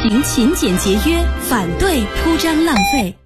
行勤俭节约，反对铺张浪费。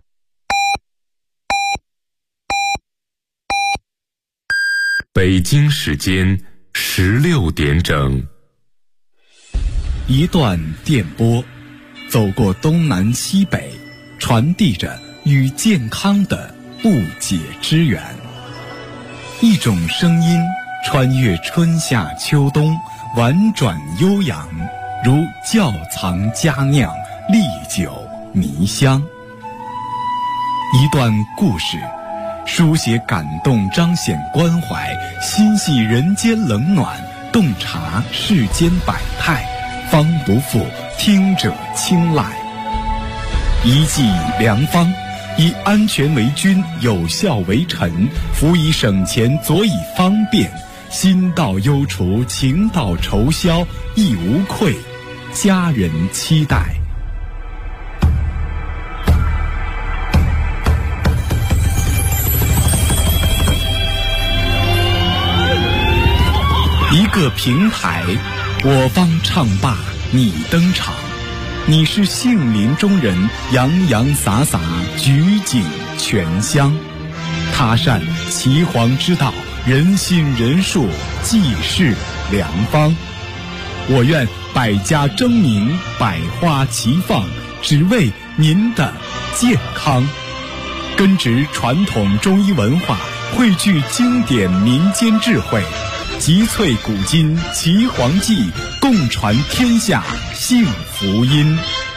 北京时间16点整。 一段电波，走过东南西北，传递着与健康的不解之缘。一种声音穿越春夏秋冬，婉转悠扬，如窖藏佳酿，历久弥香。一段故事，书写感动，彰显关怀，心系人间冷暖，洞察世间百态，方不负听者青睐。一剂良方，以安全为君，有效为臣，辅以省钱，佐以方便，心到忧除，情到愁消，亦无愧，家人期待。一个平台，我方唱罢你登场，你是杏林中人，洋洋洒洒，举景全香。他善岐黄之道，人心人术，济世良方。我愿百家争鸣，百花齐放，只为您的健康。根植传统中医文化，汇聚经典民间智慧，集萃古今岐黄记，共传天下幸福音。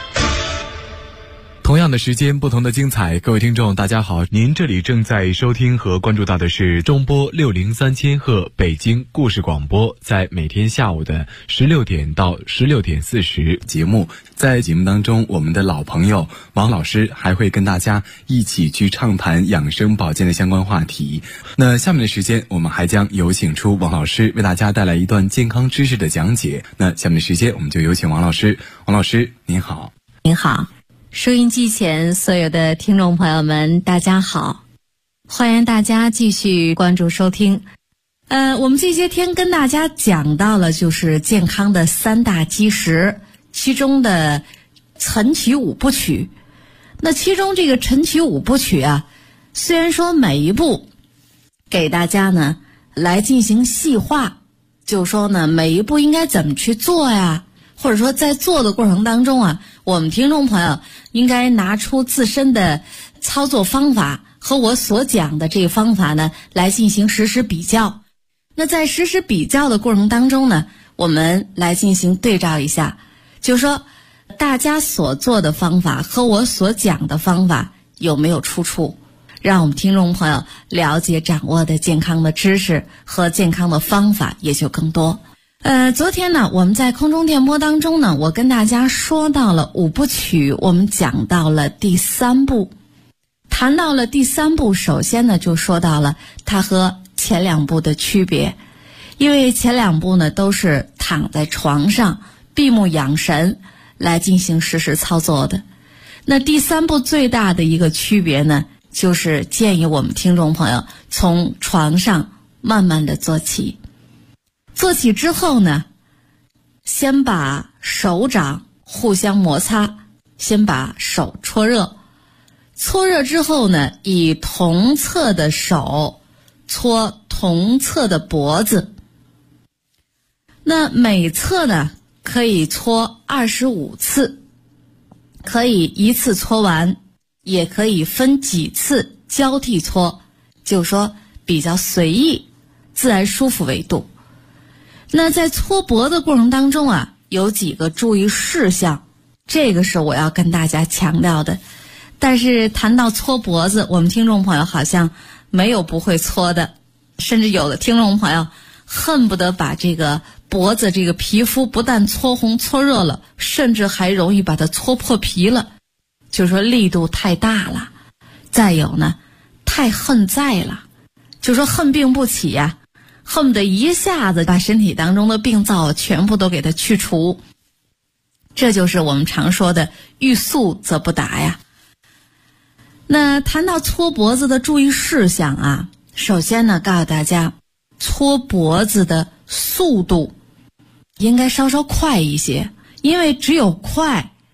同样的时间，不同的精彩。各位听众大家好，您这里正在收听和关注到的是中波603千赫北京故事广播，在每天下午的16点到16点40节目。在节目当中，我们的老朋友王老师还会跟大家一起去畅谈养生保健的相关话题。那下面的时间，我们还将有请出王老师为大家带来一段健康知识的讲解。那下面的时间，我们就有请王老师。王老师您好。 您好，收音机前所有的听众朋友们大家好，欢迎大家继续关注收听。我们这些天跟大家讲到了就是健康的3大基石，其中的晨起5部曲。那其中这个晨起5部曲啊，虽然说每一步给大家呢来进行细化，就说呢每一步应该怎么去做呀，或者说在做的过程当中啊，我们听众朋友应该拿出自身的操作方法和我所讲的这个方法呢来进行实时比较。那在实时比较的过程当中呢，我们来进行对照一下，就是说大家所做的方法和我所讲的方法有没有出处，让我们听众朋友了解掌握的健康的知识和健康的方法也就更多。昨天呢，我们在空中电波当中呢，我跟大家说到了5部曲，我们讲到了第3步。谈到了第3步，首先呢就说到了它和前2步的区别。因为前2步呢都是躺在床上闭目养神来进行实时操作的。那第3步最大的一个区别呢，就是建议我们听众朋友从床上慢慢的做起。做起之后呢，先把手掌互相摩擦，先把手搓热，搓热之后呢，以同侧的手搓同侧的脖子。那每侧呢可以搓25次，可以一次搓完，也可以分几次交替搓，就是说比较随意，自然舒服为度。那在搓脖子过程当中啊，有几个注意事项，这个是我要跟大家强调的。但是谈到搓脖子，我们听众朋友好像没有不会搓的，甚至有的听众朋友恨不得把这个脖子这个皮肤不但搓红搓热了，甚至还容易把它搓破皮了，就是说力度太大了。再有呢，太恨在了，就说恨病不起呀，恨不得一下子把身体当中的病灶全部都给它去除。这就是我们常说的欲速则不达呀。那谈到搓脖子的注意事项啊，首先呢告诉大家，搓脖子的速度应该稍稍快一些，因为只有快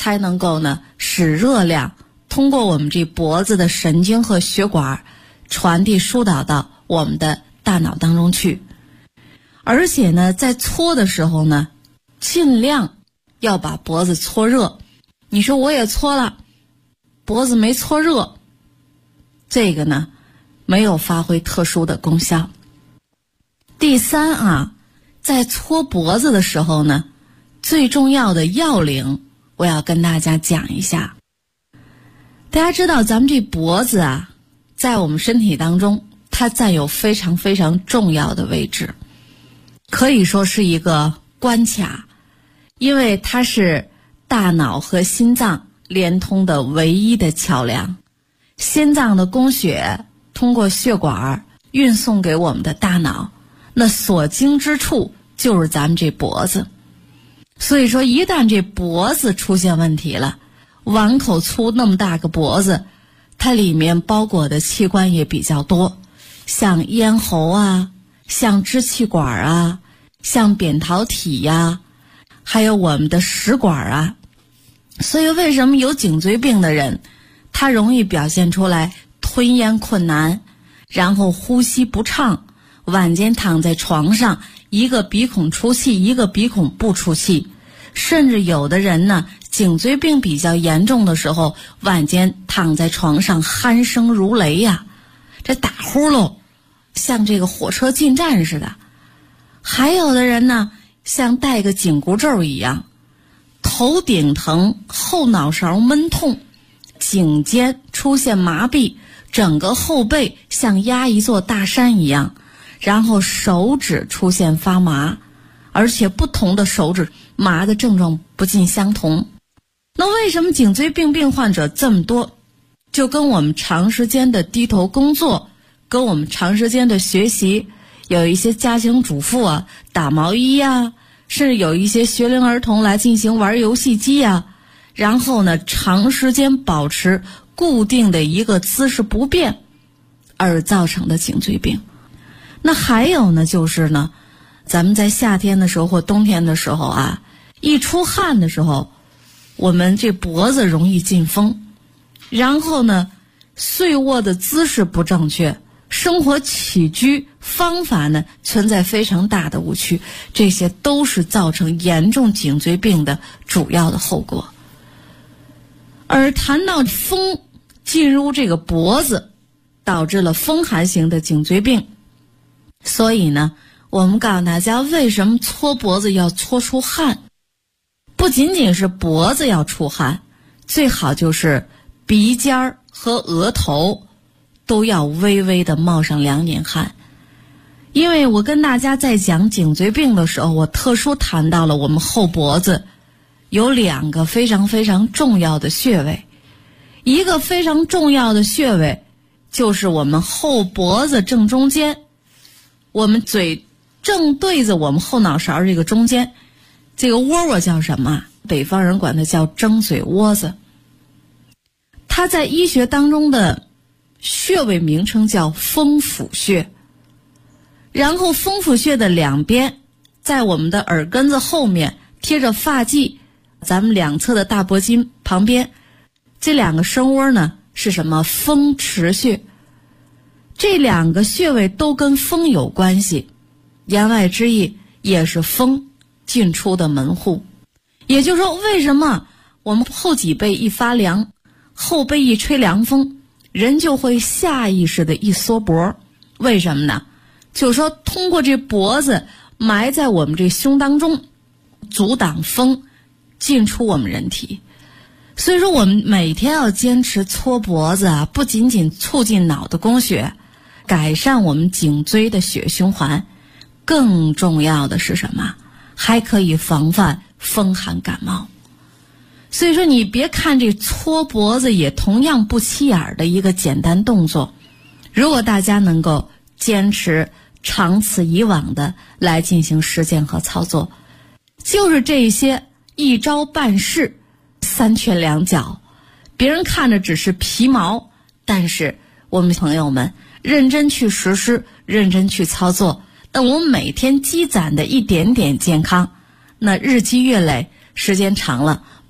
才能够呢使热量通过我们这脖子的神经和血管传递疏导到我们的大脑当中去。而且呢在搓的时候呢，尽量要把脖子搓热。你说我也搓了，脖子没搓热，这个呢没有发挥特殊的功效。第三在搓脖子的时候呢，最重要的要领我要跟大家讲一下。大家知道咱们这脖子在我们身体当中它占有非常非常重要的位置，可以说是一个关卡，因为它是大脑和心脏连通的唯一的桥梁。心脏的供血通过血管运送给我们的大脑，那所经之处就是咱们这脖子。所以说一旦这脖子出现问题了，碗口粗那么大个脖子，它里面包裹的器官也比较多，像咽喉像支气管像扁桃体还有我们的食管所以为什么有颈椎病的人他容易表现出来吞咽困难，然后呼吸不畅，晚间躺在床上一个鼻孔出气一个鼻孔不出气，甚至有的人呢颈椎病比较严重的时候，晚间躺在床上鼾声如雷这打呼噜像这个火车进站似的。还有的人呢像带个紧箍咒一样，头顶疼，后脑勺闷痛，颈肩出现麻痹，整个后背像压一座大山一样，然后手指出现发麻，而且不同的手指麻的症状不尽相同。那为什么颈椎病患者这么多？就跟我们长时间的低头工作，跟我们长时间的学习，有一些家庭主妇打毛衣甚至有一些学龄儿童来进行玩游戏机然后呢长时间保持固定的一个姿势不变而造成的颈椎病。那还有呢就是呢，咱们在夏天的时候或冬天的时候一出汗的时候，我们这脖子容易进风，然后呢睡卧的姿势不正确，生活起居方法呢存在非常大的误区，这些都是造成严重颈椎病的主要的后果。而谈到风进入这个脖子，导致了风寒型的颈椎病，所以呢我们告诉大家为什么搓脖子要搓出汗。不仅仅是脖子要出汗，最好就是鼻尖和额头都要微微的冒上2点汗。因为我跟大家在讲颈椎病的时候，我特殊谈到了我们后脖子有2个非常非常重要的穴位。一个非常重要的穴位就是我们后脖子正中间，我们嘴正对着我们后脑勺这个中间，这个窝窝叫什么？北方人管它叫蒸嘴窝子。它在医学当中的穴位名称叫风府穴。然后风府穴的2边，在我们的耳根子后面贴着发际，咱们2侧的大脖筋旁边，这2个声窝呢是什么？风池穴。这2个穴位都跟风有关系，言外之意也是风进出的门户。也就是说，为什么我们后脊背一发凉，后背一吹凉风，人就会下意识的一缩脖？为什么呢？就是说通过这脖子埋在我们这胸当中，阻挡风进出我们人体。所以说我们每天要坚持搓脖子不仅仅促进脑的供血，改善我们颈椎的血液循环，更重要的是什么？还可以防范风寒感冒。所以说你别看这搓脖子也同样不起眼的一个简单动作，如果大家能够坚持长此以往的来进行实践和操作，就是这些一招半式3拳2脚，别人看着只是皮毛，但是我们朋友们认真去实施，认真去操作，那我们每天积攒的一点点健康，那日积月累，时间长了，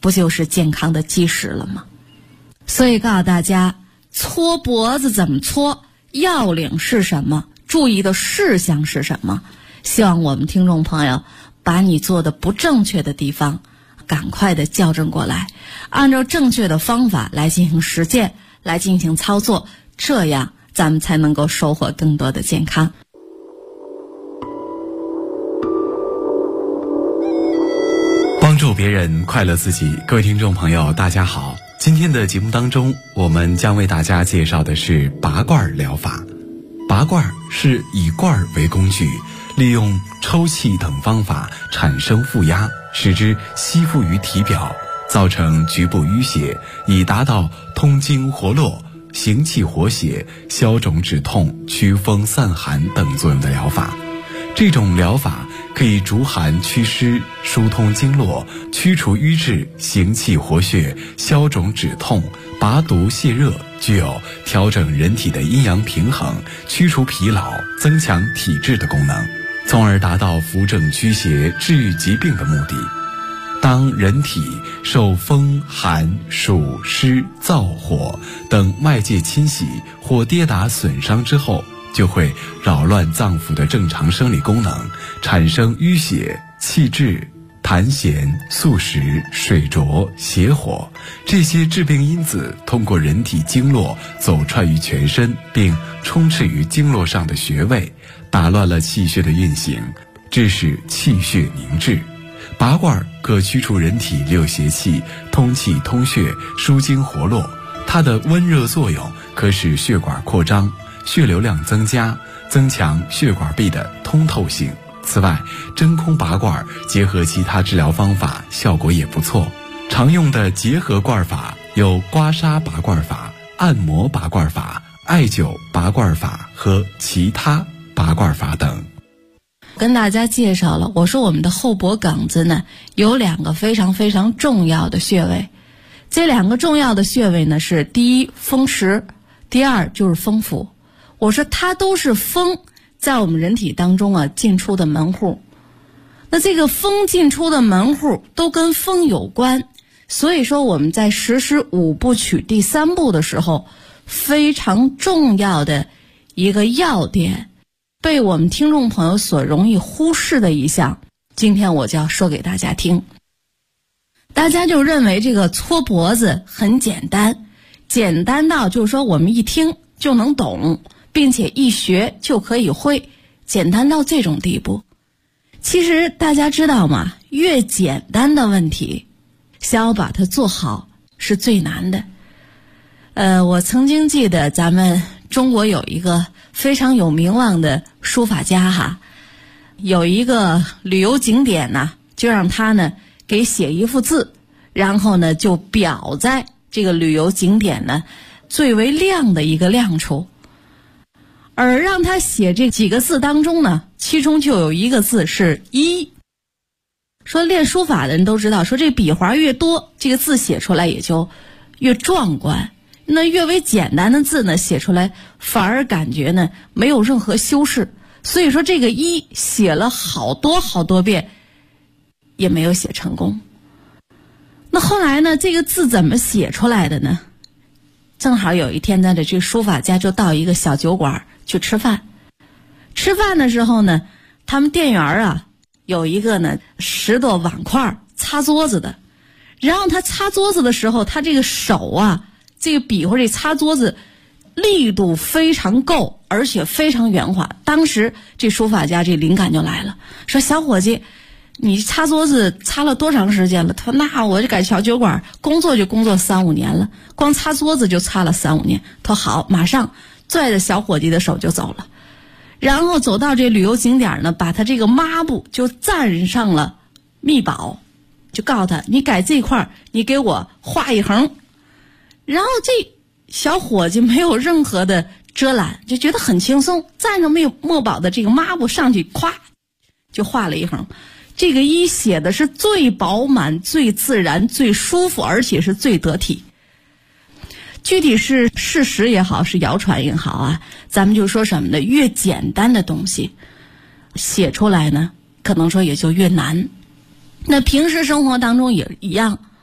不就是健康的基石了吗？所以告诉大家，搓脖子怎么搓，要领是什么，注意的事项是什么。希望我们听众朋友把你做的不正确的地方赶快的校正过来，按照正确的方法来进行实践，来进行操作，这样咱们才能够收获更多的健康。 帮助别人，快乐自己。各位听众朋友大家好，今天的节目当中，我们将为大家介绍的是拔罐疗法。拔罐是以罐为工具，利用抽气等方法产生负压，使之吸附于体表，造成局部淤血，以达到通经活络、行气活血、消肿止痛、祛风散寒等作用的疗法。这种疗法可以逐寒祛湿、疏通经络、驱除瘀滞、行气活血、消肿止痛、拔毒泻热，具有调整人体的阴阳平衡、驱除疲劳、增强体质的功能，从而达到扶正驱邪、治愈疾病的目的。当人体受风寒暑湿燥火等外界侵袭或跌打损伤之后，就会扰乱脏腑的正常生理功能，产生淤血、气滞、痰涎、宿食、水浊、邪火，这些致病因子通过人体经络走串于全身，并充斥于经络上的穴位，打乱了气血的运行，致使气血凝滞。拔罐可驱除人体六邪气，通气通血，疏经活络。它的温热作用可使血管扩张，血流量增加，增强血管壁的通透性。此外，真空拔罐结合其他治疗方法，效果也不错。常用的结合罐法有刮痧拔罐法、按摩拔罐法、艾灸拔罐法和其他拔罐法等。 跟大家介绍了，我说我们的后脖梗子呢，有两个非常非常重要的穴位。这两个重要的穴位呢，是第一风池，第二就是风府。我说它都是风在我们人体当中进出的门户。那这个风进出的门户都跟风有关，所以说我们在实施五部曲第3步的时候，非常重要的一个要点，被我们听众朋友所容易忽视的一项，今天我就要说给大家听。大家就认为这个搓脖子很简单，简单到就是说我们一听就能懂，并且一学就可以会，简单到这种地步。其实大家知道吗？越简单的问题，想要把它做好是最难的。我曾经记得咱们中国有一个非常有名望的书法家哈，有一个旅游景点呢，就让他呢给写一幅字，然后呢就裱在这个旅游景点呢最为亮的一个亮处。而让他写这几个字当中呢，其中就有一个字是一。说练书法的人都知道，说这笔画越多，这个字写出来也就越壮观。那越为简单的字呢，写出来反而感觉呢没有任何修饰。所以说这个一写了好多好多遍，也没有写成功。那后来呢，这个字怎么写出来的呢？正好有一天呢，这书法家就到一个小酒馆去吃饭。吃饭的时候呢，他们店员有一个呢10多碗筷擦桌子的，然后他擦桌子的时候，他这个手这个笔或者擦桌子力度非常够，而且非常圆滑。当时这书法家这灵感就来了，说小伙计，你擦桌子擦了多长时间了？他说那我这改小酒馆工作就工作3、5年了，光擦桌子就擦了3、5年。他说好，马上拽着小伙计的手就走了。然后走到这旅游景点呢，把他这个抹布就蘸上了密宝，就告诉他，你改这块你给我画一横。然后这小伙计没有任何的遮拦，就觉得很轻松，蘸上墨宝的这个抹布上去，咵就画了一横。这个一写的是最饱满、最自然、最舒服，而且是最得体。具体是事实也好，是谣传也好咱们就说什么呢？越简单的东西写出来呢，可能说也就越难。那平时生活当中也一样，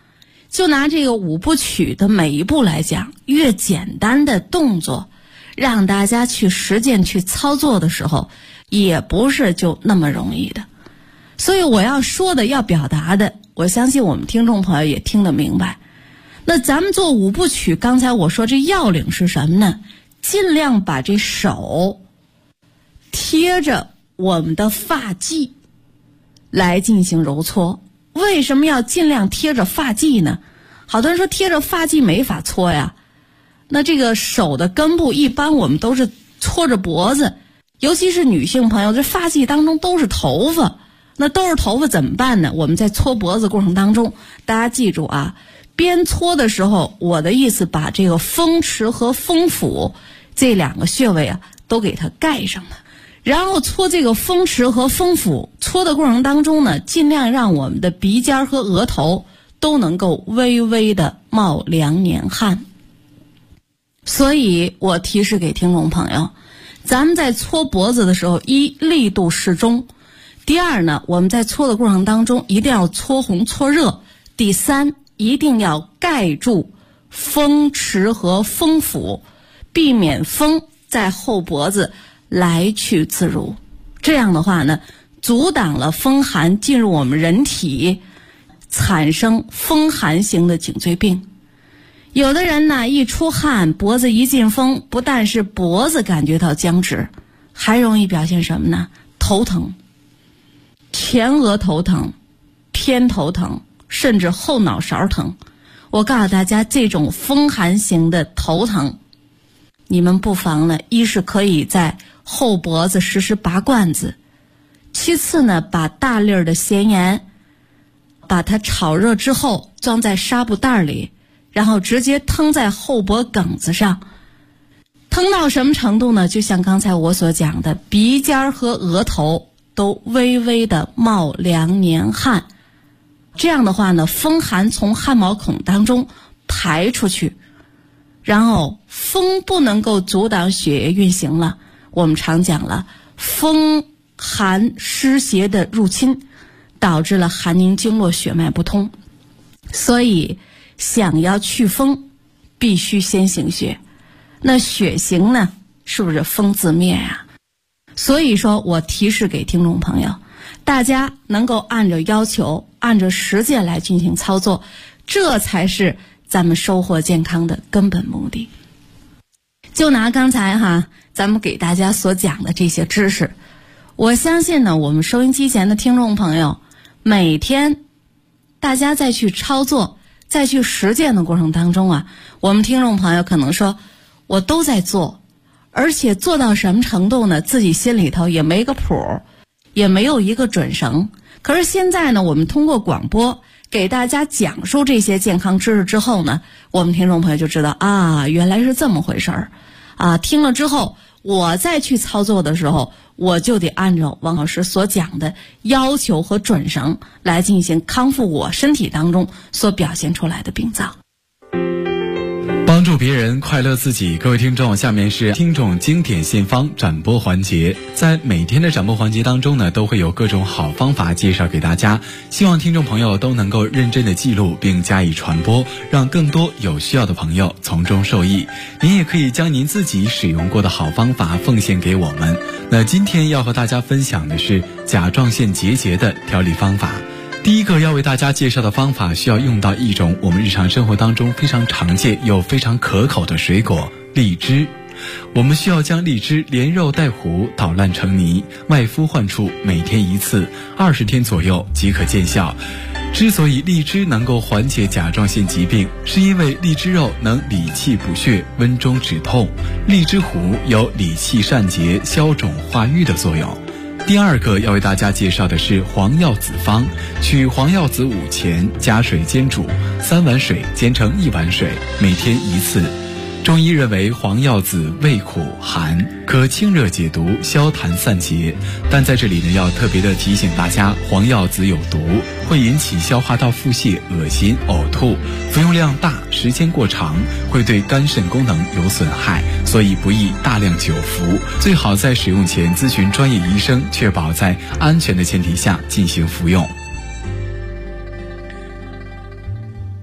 就拿这个5部曲的每一步来讲，越简单的动作让大家去实践去操作的时候，也不是就那么容易的。所以我要说的要表达的，我相信我们听众朋友也听得明白。那咱们做5部曲，刚才我说这要领是什么呢？尽量把这手贴着我们的发际来进行揉搓。为什么要尽量贴着发际呢？好多人说贴着发际没法搓呀。那这个手的根部一般我们都是搓着脖子，尤其是女性朋友，这发际当中都是头发，那都是头发怎么办呢？我们在搓脖子过程当中，大家记住啊，边搓的时候，我的意思把这个风池和风府这2个穴位啊都给它盖上了。然后搓这个风池和风府，搓的过程当中呢，尽量让我们的鼻尖和额头都能够微微的冒2年汗。所以我提示给听众朋友，咱们在搓脖子的时候，一力度适中，第二呢，我们在搓的过程当中一定要搓红搓热，第三一定要盖住风池和风府，避免风在后脖子来去自如。这样的话呢，阻挡了风寒进入我们人体，产生风寒型的颈椎病。有的人呢，一出汗，脖子一进风，不但是脖子感觉到僵直，还容易表现什么呢？头疼，前额头疼，偏头疼，甚至后脑勺疼。我告诉大家，这种风寒型的头疼，你们不妨呢，一是可以在后脖子实施拔罐子，其次呢，把大粒儿的咸盐把它炒热之后装在纱布袋里，然后直接腾在后脖梗子上，腾到什么程度呢？就像刚才我所讲的，鼻尖和额头都微微的冒2年汗。这样的话呢，风寒从汗毛孔当中排出去，然后风不能够阻挡血液运行了。我们常讲了，风寒湿邪的入侵，导致了寒凝经络血脉不通。所以想要祛风，必须先行血。那血行呢，是不是风自灭啊？所以说我提示给听众朋友，大家能够按照要求，按照实践来进行操作，这才是咱们收获健康的根本目的。就拿刚才咱们给大家所讲的这些知识，我相信呢，我们收音机前的听众朋友，每天大家再去操作，再去实践的过程当中啊，我们听众朋友可能说，我都在做，而且做到什么程度呢？自己心里头也没个谱，也没有一个准绳。可是现在呢，我们通过广播给大家讲述这些健康知识之后呢，我们听众朋友就知道啊，原来是这么回事儿啊！听了之后，我再去操作的时候，我就得按照王老师所讲的要求和准绳来进行康复我身体当中所表现出来的病灶。 帮助别人，快乐自己。各位听众，下面是听众经典献方展播环节。在每天的展播环节当中呢，都会有各种好方法介绍给大家，希望听众朋友都能够认真的记录并加以传播，让更多有需要的朋友从中受益。您也可以将您自己使用过的好方法奉献给我们。那今天要和大家分享的是甲状腺结节的调理方法。第一个要为大家介绍的方法，需要用到一种我们日常生活当中非常常见又非常可口的水果——荔枝。我们需要将荔枝连肉带核捣烂成泥，外敷患处，每天1次，20天左右即可见效。之所以荔枝能够缓解甲状腺疾病，是因为荔枝肉能理气补血、温中止痛，荔枝核有理气散结、消肿化瘀的作用。第二个要为大家介绍的是黄药子方，取黄药子5钱，加水煎煮，3碗水煎成1碗水，每天1次。中医认为黄药子味苦寒，可清热解毒、消痰散结，但在这里呢，要特别的提醒大家，黄药子有毒，会引起消化道腹泻、恶心、呕吐，服用量大，时间过长，会对肝肾功能有损害，所以不宜大量久服，最好在使用前咨询专业医生，确保在安全的前提下进行服用。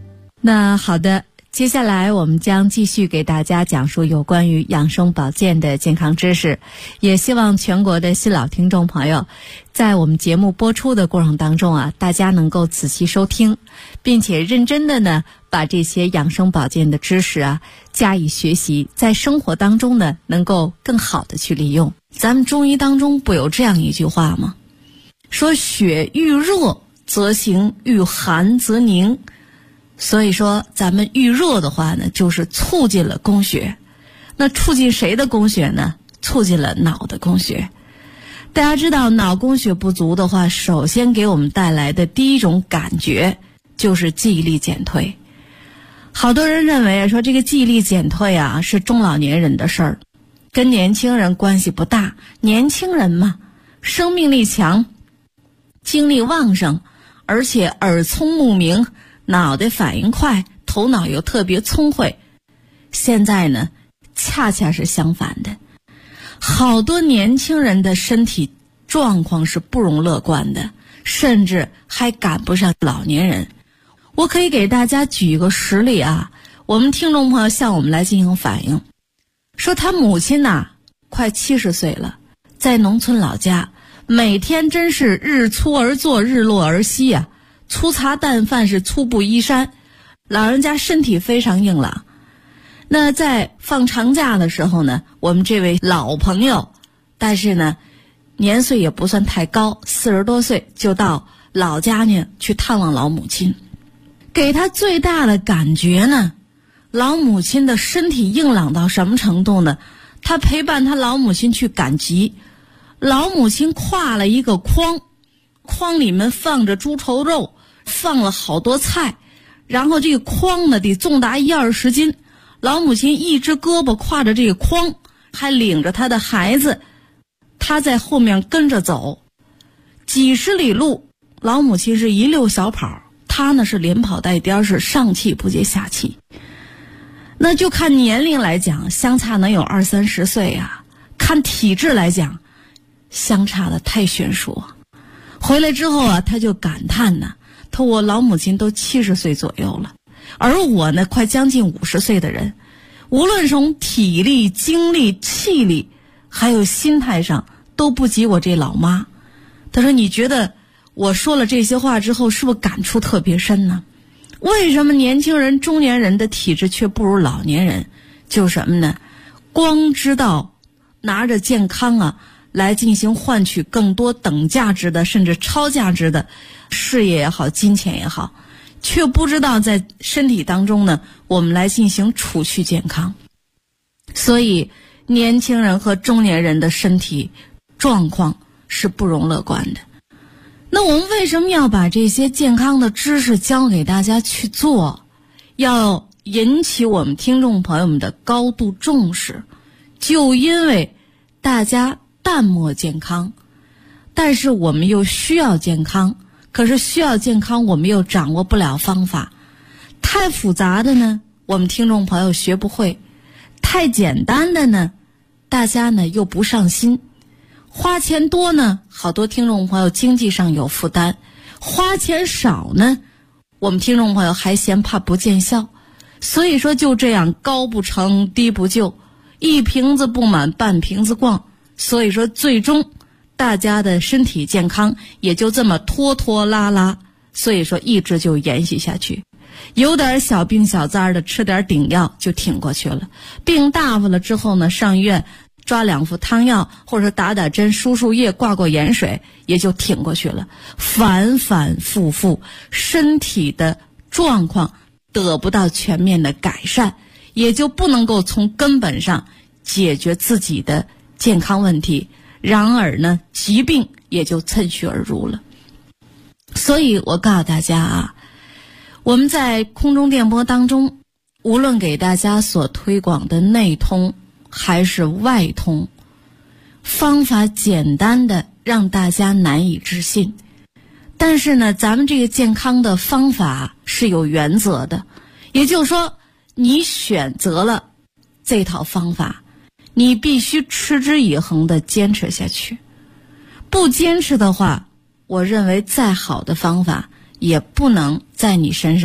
那好的，接下来我们将继续给大家讲述有关于养生保健的健康知识，也希望全国的新老听众朋友在我们节目播出的过程当中啊，大家能够仔细收听，并且认真的呢把这些养生保健的知识啊加以学习，在生活当中呢能够更好的去利用。咱们中医当中不有这样一句话吗？说血遇热则行，遇寒则凝。所以说咱们遇热的话呢，就是促进了供血。那促进谁的供血呢？促进了脑的供血。大家知道脑供血不足的话，首先给我们带来的第一种感觉就是记忆力减退。好多人认为说这个记忆力减退啊是中老年人的事儿，跟年轻人关系不大。年轻人嘛，生命力强，精力旺盛，而且耳聪目明，脑袋反应快，头脑又特别聪慧。现在呢，恰恰是相反的，好多年轻人的身体状况是不容乐观的，甚至还赶不上老年人。我可以给大家举一个实例啊，我们听众朋友向我们来进行反映，说他母亲呐，快70岁了，在农村老家，每天真是日出而作，日落而息啊，粗茶淡饭是粗布衣衫，老人家身体非常硬朗。那在放长假的时候呢，我们这位老朋友，但是呢年岁也不算太高，40多岁就到老家呢去探望老母亲。给他最大的感觉呢，老母亲的身体硬朗到什么程度呢？他陪伴他老母亲去赶集，老母亲挎了一个筐，筐里面放着猪头肉，放了好多菜，然后这个筐呢得重达10-20斤，老母亲一只胳膊挎着这个筐，还领着他的孩子，他在后面跟着走，几十里路，老母亲是一溜小跑，他呢是连跑带颠，是上气不接下气。那就看年龄来讲，相差能有20-30岁啊，看体质来讲，相差的太悬殊。回来之后啊，他就感叹呢，他我老母亲都70岁左右了，而我呢快将近50岁的人，无论从体力、精力、气力还有心态上都不及我这老妈。他说你觉得我说了这些话之后是不是感触特别深呢？为什么年轻人、中年人的体质却不如老年人？就是什么呢？光知道拿着健康啊来进行换取更多等价值的甚至超价值的事业也好，金钱也好，却不知道在身体当中呢我们来进行储蓄健康。所以年轻人和中年人的身体状况是不容乐观的。那我们为什么要把这些健康的知识教给大家去做，要引起我们听众朋友们的高度重视？就因为大家淡漠健康，但是我们又需要健康，可是需要健康我们又掌握不了方法，太复杂的呢我们听众朋友学不会，太简单的呢大家呢又不上心，花钱多呢好多听众朋友经济上有负担，花钱少呢我们听众朋友还嫌怕不见效。所以说就这样高不成低不就，一瓶子不满半瓶子逛，所以说最终大家的身体健康也就这么拖拖拉拉，所以说一直就延续下去。有点小病小灾的吃点顶药就挺过去了，病大发了之后呢上医院抓2副汤药或者打打针输输液挂过盐水也就挺过去了，反反复复身体的状况得不到全面的改善，也就不能够从根本上解决自己的健康问题，然而呢疾病也就趁虚而入了。所以我告诉大家啊，我们在空中电波当中无论给大家所推广的内通还是外通，方法简单的让大家难以置信，但是呢咱们这个健康的方法是有原则的，也就是说你选择了这套方法，你必须持之以恒的坚持下去，不坚持的话，我认为再好的方法也不能在你身上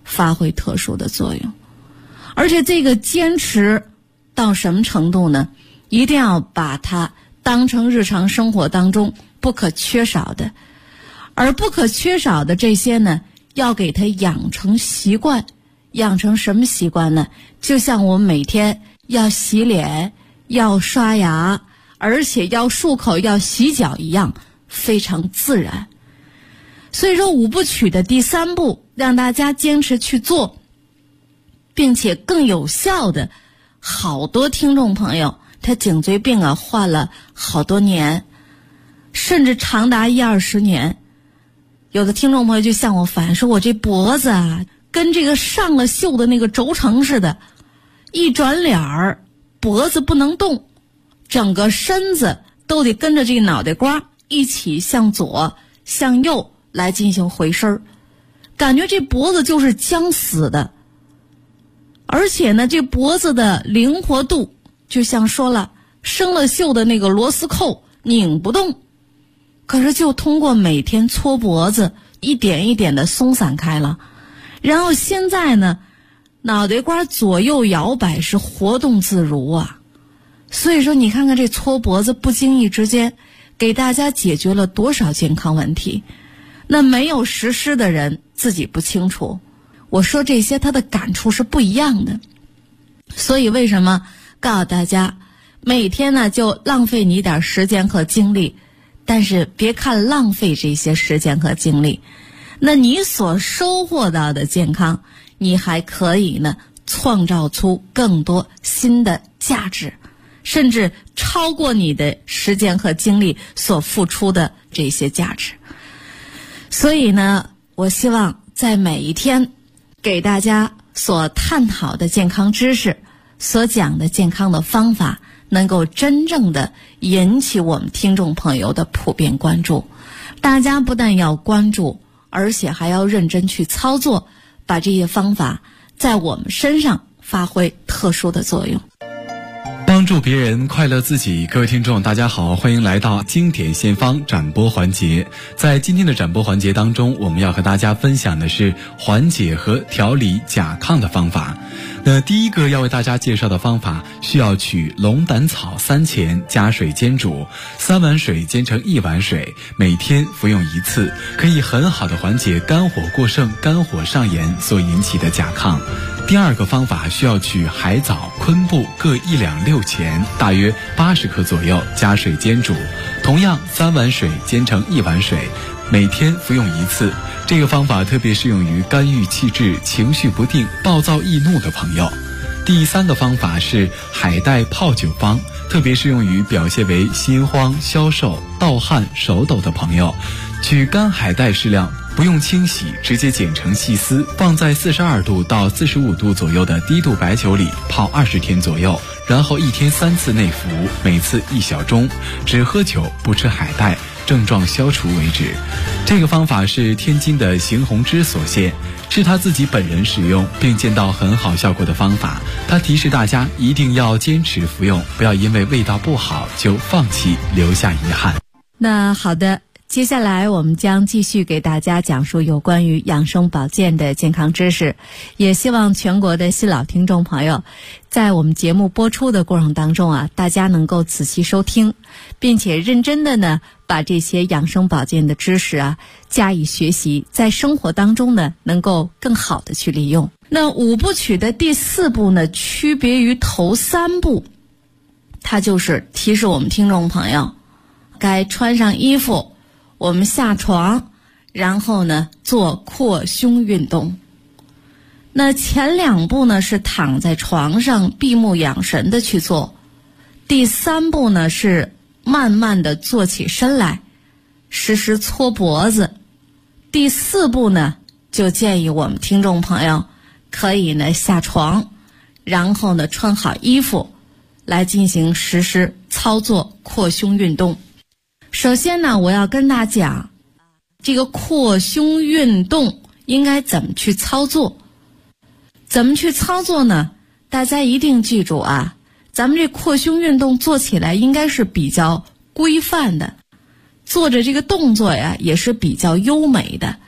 发挥特殊的作用。而且这个坚持到什么程度呢？一定要把它当成日常生活当中不可缺少的，而不可缺少的这些呢，要给它养成习惯。养成什么习惯呢？就像我们每天要洗脸、要刷牙，而且要漱口、要洗脚一样，非常自然。所以说5部曲的第3步，让大家坚持去做，并且更有效的，好多听众朋友他颈椎病啊患了好多年，甚至长达10-20年。有的听众朋友就向我反映说，我这脖子啊跟这个上了锈的那个轴承似的，一转脸儿脖子不能动，整个身子都得跟着这个脑袋瓜一起向左向右来进行回身，感觉这脖子就是僵死的。而且呢，这脖子的灵活度就像说了，生了锈的那个螺丝扣拧不动，可是就通过每天搓脖子，一点一点的松散开了。然后现在呢，脑袋瓜左右摇摆是活动自如啊。所以说你看看这搓脖子，不经意之间给大家解决了多少健康问题。那没有实施的人自己不清楚，我说这些他的感触是不一样的。所以为什么告诉大家，每天呢就浪费你点时间和精力，但是别看浪费这些时间和精力，那你所收获到的健康，你还可以呢创造出更多新的价值，甚至超过你的时间和精力所付出的这些价值。所以呢，我希望在每一天给大家所探讨的健康知识，所讲的健康的方法，能够真正的引起我们听众朋友的普遍关注。大家不但要关注，而且还要认真去操作，把这些方法在我们身上发挥特殊的作用。 帮助别人，快乐自己。各位听众大家好，欢迎来到经典献方展播环节。在今天的展播环节当中，我们要和大家分享的是缓解和调理甲亢的方法。第一个要为大家介绍的方法，需要取龙胆草3钱，加水煎煮，3碗水煎成1碗水，每天服用1次，可以很好的缓解肝火过盛、肝火上炎所引起的甲亢。第二个方法，需要取海藻、昆布各1两6钱，大约80克左右，加水煎煮，同样3碗水煎成1碗水，每天服用1次。这个方法特别适用于肝郁气滞、情绪不定、暴躁易怒的朋友。第三个方法是海带泡酒方，特别适用于表现为心慌、消瘦、盗汗、手抖的朋友。取干海带适量，不用清洗，直接剪成细丝，放在42度到45度左右的低度白酒里泡20天左右，然后1天3次内服，每次1小盅，只喝酒不吃海带，症状消除为止。这个方法是天津的邢洪之所献，是他自己本人使用并见到很好效果的方法。他提示大家一定要坚持服用，不要因为味道不好就放弃，留下遗憾。 那好的，接下来我们将继续给大家讲述有关于养生保健的健康知识，也希望全国的新老听众朋友在我们节目播出的过程当中啊，大家能够仔细收听，并且认真的呢把这些养生保健的知识啊加以学习，在生活当中呢能够更好的去利用。那5部曲的第4步呢，区别于头3步，它就是提示我们听众朋友该穿上衣服，我们下床，然后呢做扩胸运动。那前2步呢是躺在床上闭目养神的去做，第3步呢是慢慢的坐起身来，时时搓脖子。第4步呢就建议我们听众朋友可以呢下床，然后呢穿好衣服来进行实施操作扩胸运动。首先呢，我要跟大家讲这个扩胸运动应该怎么去操作。怎么去操作呢？大家一定记住啊，咱们这扩胸运动做起来应该是比较规范的，做着这个动作呀也是比较优美的，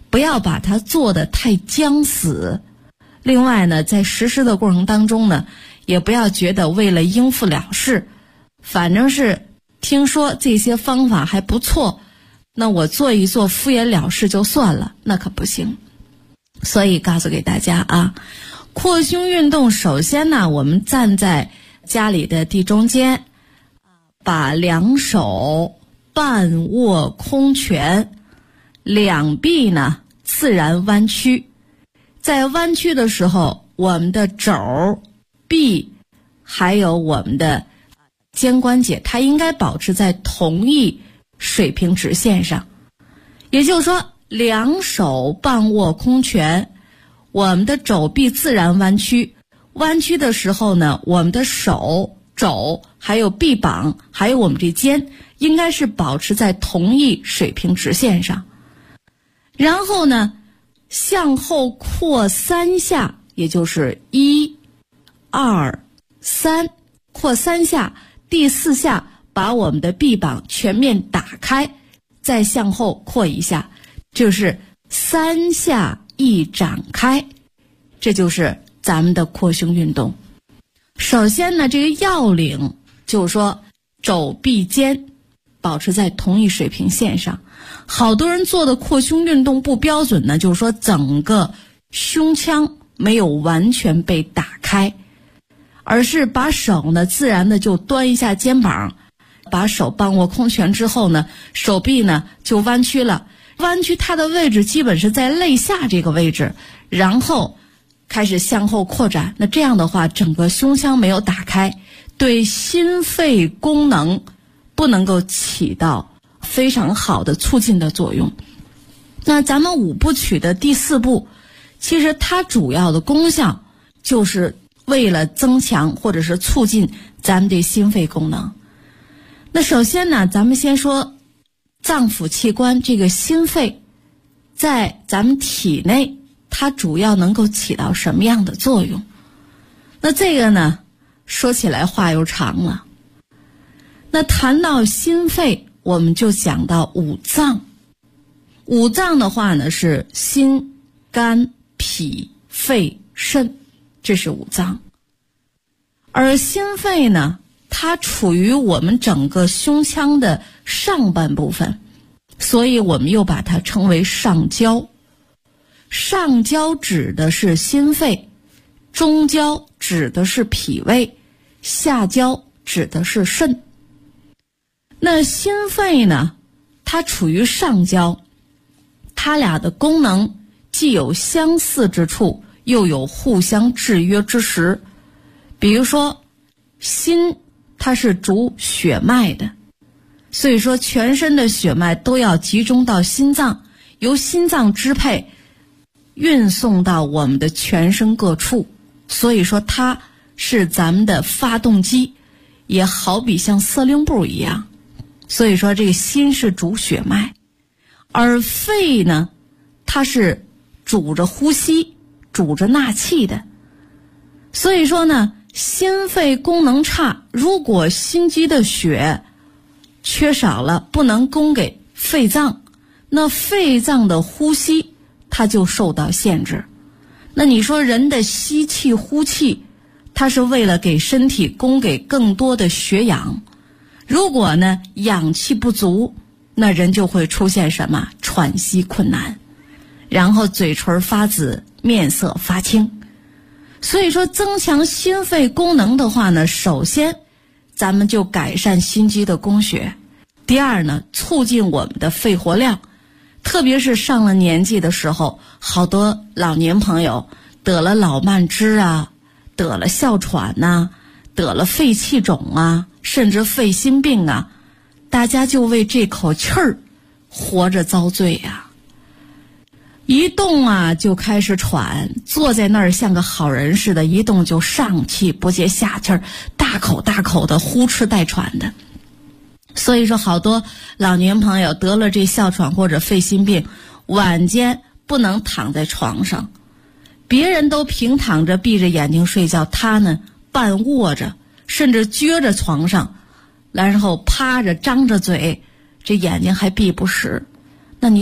不要把它做得太僵死。另外呢，在实施的过程当中呢，也不要觉得为了应付了事，反正是听说这些方法还不错，那我做一做敷衍了事就算了，那可不行。所以告诉给大家啊，扩胸运动首先呢，我们站在家里的地中间，把两手半握空拳，两臂呢自然弯曲。在弯曲的时候，我们的肘、臂还有我们的肩关节，它应该保持在同一水平直线上。也就是说，两手半握空拳，我们的肘臂自然弯曲。弯曲的时候呢，我们的手、肘还有臂膀还有我们这肩应该是保持在同一水平直线上。然后呢，向后扩3下，也就是1、2、3，扩3下，第4下把我们的臂膀全面打开，再向后扩1下，就是3下1展开，这就是咱们的扩胸运动。首先呢，这个要领就是说肘臂肩保持在同一水平线上。好多人做的扩胸运动不标准呢，就是说整个胸腔没有完全被打开，而是把手呢自然的就端一下肩膀，把手半握空拳之后呢，手臂呢就弯曲了，弯曲它的位置基本是在肋下这个位置，然后开始向后扩展。那这样的话，整个胸腔没有打开，对心肺功能不能够起到非常好的促进的作用。那咱们5部曲的第4步，其实它主要的功效就是为了增强或者是促进咱们的心肺功能。那首先呢，咱们先说脏腑器官，这个心肺在咱们体内它主要能够起到什么样的作用。那这个呢，说起来话又长了。那谈到心肺，我们就讲到5脏。5脏的话呢，是心、肝、脾、肺、肾，这是5脏。而心肺呢，它处于我们整个胸腔的上半部分，所以我们又把它称为上焦。上焦指的是心肺，中焦指的是脾胃，下焦指的是肾。那心肺呢，它处于上焦，它俩的功能既有相似之处，又有互相制约之时。比如说心它是主血脉的，所以说全身的血脉都要集中到心脏，由心脏支配运送到我们的全身各处，所以说它是咱们的发动机，也好比像司令部一样。所以说这个心是主血脉，而肺呢，它是主着呼吸，主着纳气的。所以说呢，心肺功能差，如果心肌的血缺少了，不能供给肺脏，那肺脏的呼吸它就受到限制。那你说人的吸气呼气，它是为了给身体供给更多的血氧，如果呢氧气不足，那人就会出现什么？喘息困难，然后嘴唇发紫，面色发青。所以说增强心肺功能的话呢，首先咱们就改善心肌的供血，第二呢，促进我们的肺活量。特别是上了年纪的时候，好多老年朋友得了老慢支啊，得了哮喘啊，得了肺气肿啊，甚至肺心病啊，大家就为这口气儿活着遭罪啊。一动啊就开始喘，坐在那儿像个好人似的，一动就上气不接下气儿，大口大口的呼哧带喘的。所以说好多老年朋友得了这哮喘或者肺心病，晚间不能躺在床上，别人都平躺着闭着眼睛睡觉，他呢半卧着，甚至撅着床上，然后趴着张着嘴，这眼睛还闭不实。那你说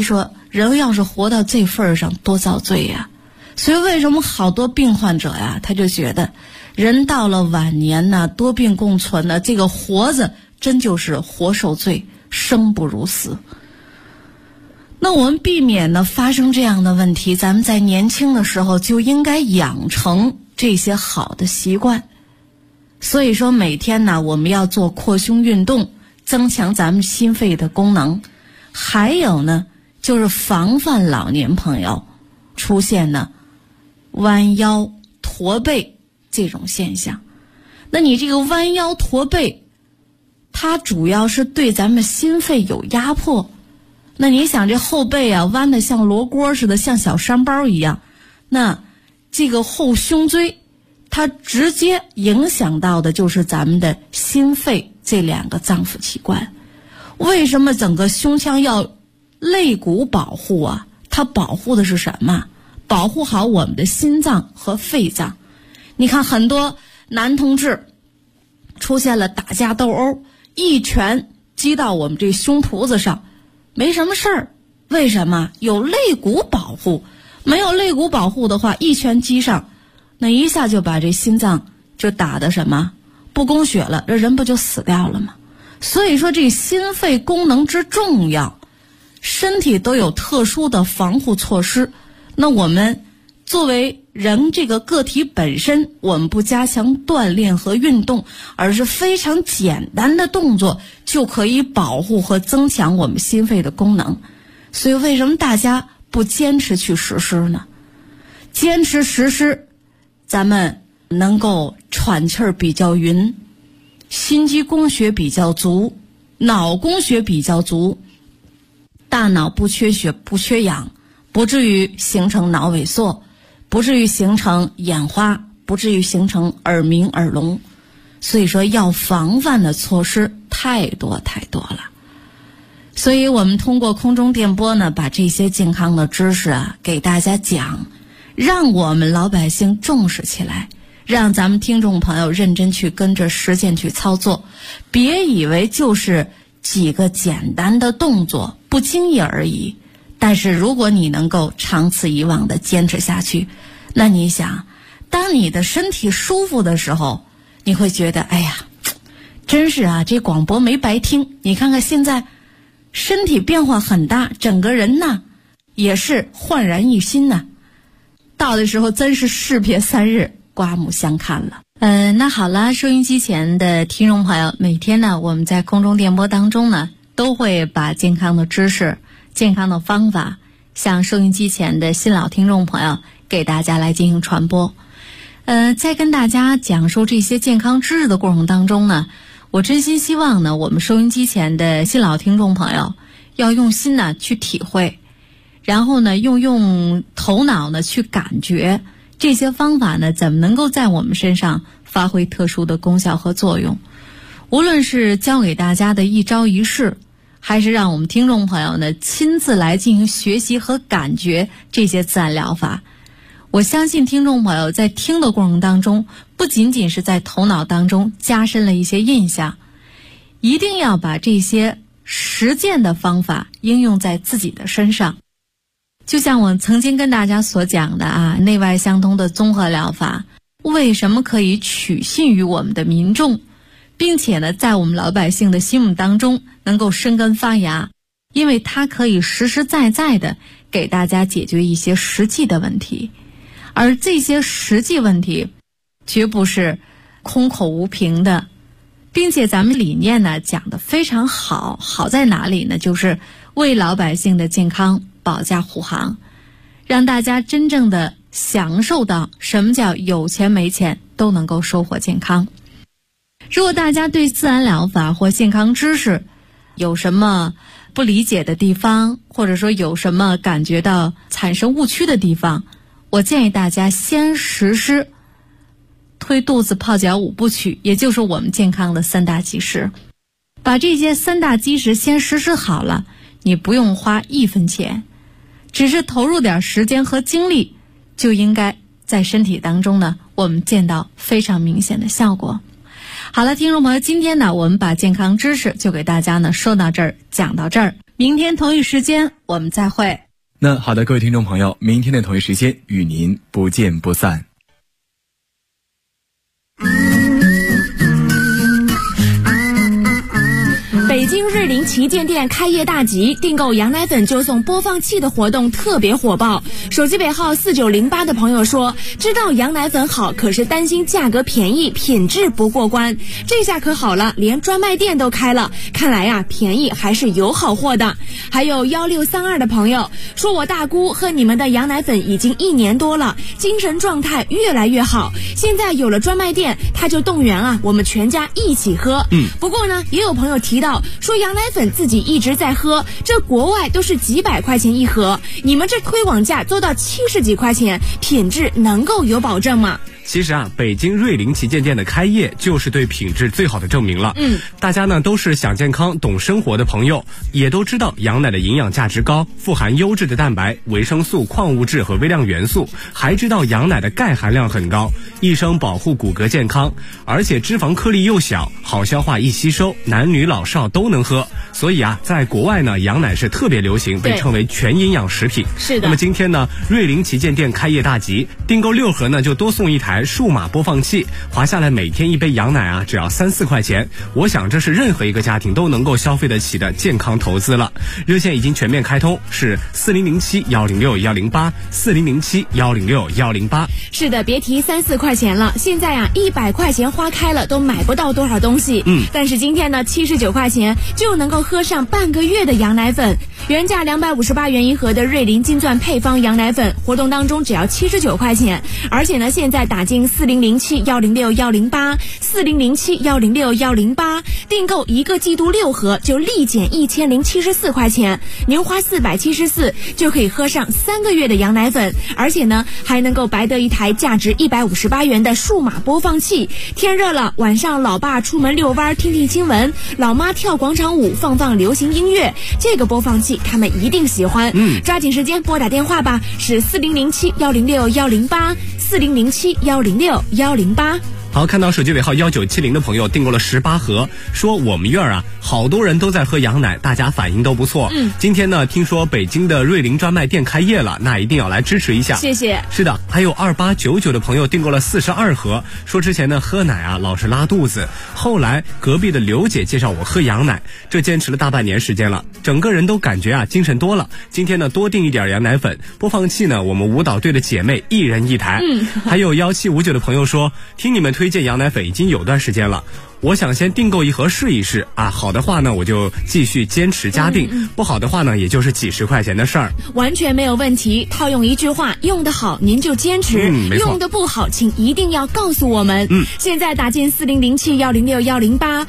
人要是活到这份上多遭罪呀。所以为什么好多病患者呀，他就觉得人到了晚年呢，多病共存呢，这个活着真就是活受罪，生不如死。那我们避免呢发生这样的问题，咱们在年轻的时候就应该养成这些好的习惯。所以说每天呢我们要做扩胸运动，增强咱们心肺的功能。还有呢就是防范老年朋友出现呢弯腰驼背这种现象。那你这个弯腰驼背，它主要是对咱们心肺有压迫。那你想这后背啊弯得像罗锅似的，像小山包一样，那这个后胸椎它直接影响到的就是咱们的心肺这两个脏腑器官。为什么整个胸腔要肋骨保护啊？它保护的是什么？保护好我们的心脏和肺脏。你看很多男同志出现了打架斗殴，一拳击到我们这胸脯子上没什么事儿，为什么？有肋骨保护。没有肋骨保护的话，一拳击上，那一下就把这心脏就打得什么不供血了，这人不就死掉了吗？所以说这心肺功能之重要，身体都有特殊的防护措施。那我们作为人这个个体本身，我们不加强锻炼和运动，而是非常简单的动作就可以保护和增强我们心肺的功能。所以为什么大家不坚持去实施呢？坚持实施，咱们能够喘气儿比较匀，心肌供血比较足，脑供血比较足，大脑不缺血不缺氧，不至于形成脑萎缩，不至于形成眼花，不至于形成耳鸣耳聋。所以说要防范的措施太多太多了。所以我们通过空中电波呢，把这些健康的知识啊给大家讲，让我们老百姓重视起来，让咱们听众朋友认真去跟着实践去操作。别以为就是几个简单的动作，不经意而已。但是如果你能够长此以往的坚持下去，那你想，当你的身体舒服的时候，你会觉得哎呀，真是啊，这广播没白听。你看看现在身体变化很大，整个人呢也是焕然一新呢。到的时候真是士别三日，刮目相看了。那好了，收音机前的听众朋友，每天呢我们在空中电波当中呢都会把健康的知识、健康的方法向收音机前的新老听众朋友给大家来进行传播。在跟大家讲述这些健康知识的过程当中呢，我真心希望呢我们收音机前的新老听众朋友要用心呢去体会，然后呢用头脑呢去感觉这些方法呢怎么能够在我们身上发挥特殊的功效和作用。无论是教给大家的一招一式，还是让我们听众朋友呢亲自来进行学习和感觉这些自然疗法，我相信听众朋友在听的过程当中，不仅仅是在头脑当中加深了一些印象，一定要把这些实践的方法应用在自己的身上。就像我曾经跟大家所讲的啊，内外相通的综合疗法为什么可以取信于我们的民众，并且呢在我们老百姓的心目当中能够生根发芽，因为它可以实实在在的给大家解决一些实际的问题。而这些实际问题绝不是空口无凭的，并且咱们理念呢讲得非常好。好在哪里呢？就是为老百姓的健康保驾护航，让大家真正的享受到什么叫有钱没钱都能够收获健康。如果大家对自然疗法或健康知识有什么不理解的地方，或者说有什么感觉到产生误区的地方，我建议大家先实施推肚子泡脚5部曲，也就是我们健康的3大基石。把这些3大基石先实施好了，你不用花1分钱，只是投入点时间和精力，就应该在身体当中呢我们见到非常明显的效果。好了，听众朋友，今天呢我们把健康知识就给大家呢说到这儿，讲到这儿，明天同一时间我们再会。 那好的，各位听众朋友，明天的同一时间与您不见不散。 北京瑞麟旗舰店开业大吉，订购羊奶粉就送播放器的活动特别火爆。手机尾号4908的朋友说，知道羊奶粉好，可是担心价格便宜，品质不过关。这下可好了，连专卖店都开了，看来呀，便宜还是有好货的。还有1632的朋友说，我大姑喝你们的羊奶粉已经1年多了，精神状态越来越好，现在有了专卖店，他就动员我们全家一起喝。不过呢，也有朋友提到说羊奶粉自己一直在喝，这国外都是几百块钱一盒，你们这推广价做到70几块钱，品质能够有保证吗？ 其实北京瑞麟旗舰店的开业就是对品质最好的证明了。大家呢都是想健康、懂生活的朋友，也都知道羊奶的营养价值高，富含优质的蛋白、维生素、矿物质和微量元素，还知道羊奶的钙含量很高，一生保护骨骼健康，而且脂肪颗粒又小，好消化易吸收，男女老少都能喝。所以在国外呢，羊奶是特别流行，被称为全营养食品。 是的。 那么今天呢，瑞麟旗舰店开业大吉，订购6盒呢就多送一台数码播放器，划下来每天一杯羊奶只要3-4块钱。我想这是任何一个家庭都能够消费得起的健康投资了。热线已经全面开通，是4007-106-108 4007-106-108。 是的，别提3-4块钱了，现在100块钱花开了都买不到多少东西。但是今天呢，79块钱就能够喝上半个月的羊奶粉。原价258元一盒的瑞麟金钻配方羊奶粉，活动当中只要79块钱，而且呢，现在打进4007-106-108 4007-106-108，订购1个季度6盒就立减1074块钱，您花474就可以喝上3个月的羊奶粉，而且呢，还能够白得一台价值158元的数码播放器。天热了，晚上老爸出门遛弯听听新闻，老妈跳广场舞放流行音乐，这个播放器他们一定喜欢。抓紧时间拨打电话吧，是4007-106-108 4007-106-108。 好，看到手机尾号1970的朋友订购了18盒，说我们院好多人都在喝羊奶，大家反应都不错。今天呢，听说北京的瑞麟专卖店开业了，那一定要来支持一下。 谢谢。 是的，还有2899的朋友订购了42盒，说之前呢喝奶老是拉肚子，后来隔壁的刘姐介绍我喝羊奶，这坚持了大半年时间了，整个人都感觉精神多了。今天呢多订一点羊奶粉，播放器呢我们舞蹈队的姐妹一人一台。还有1759的朋友说，听你们推荐羊奶粉已经有段时间了，我想先订购1盒试一试好的话呢我就继续坚持加订，不好的话呢也就是几十块钱的事儿， 完全没有问题。套用一句话，用得好您就坚持，用得不好请一定要告诉我们。现在打进4007-106-108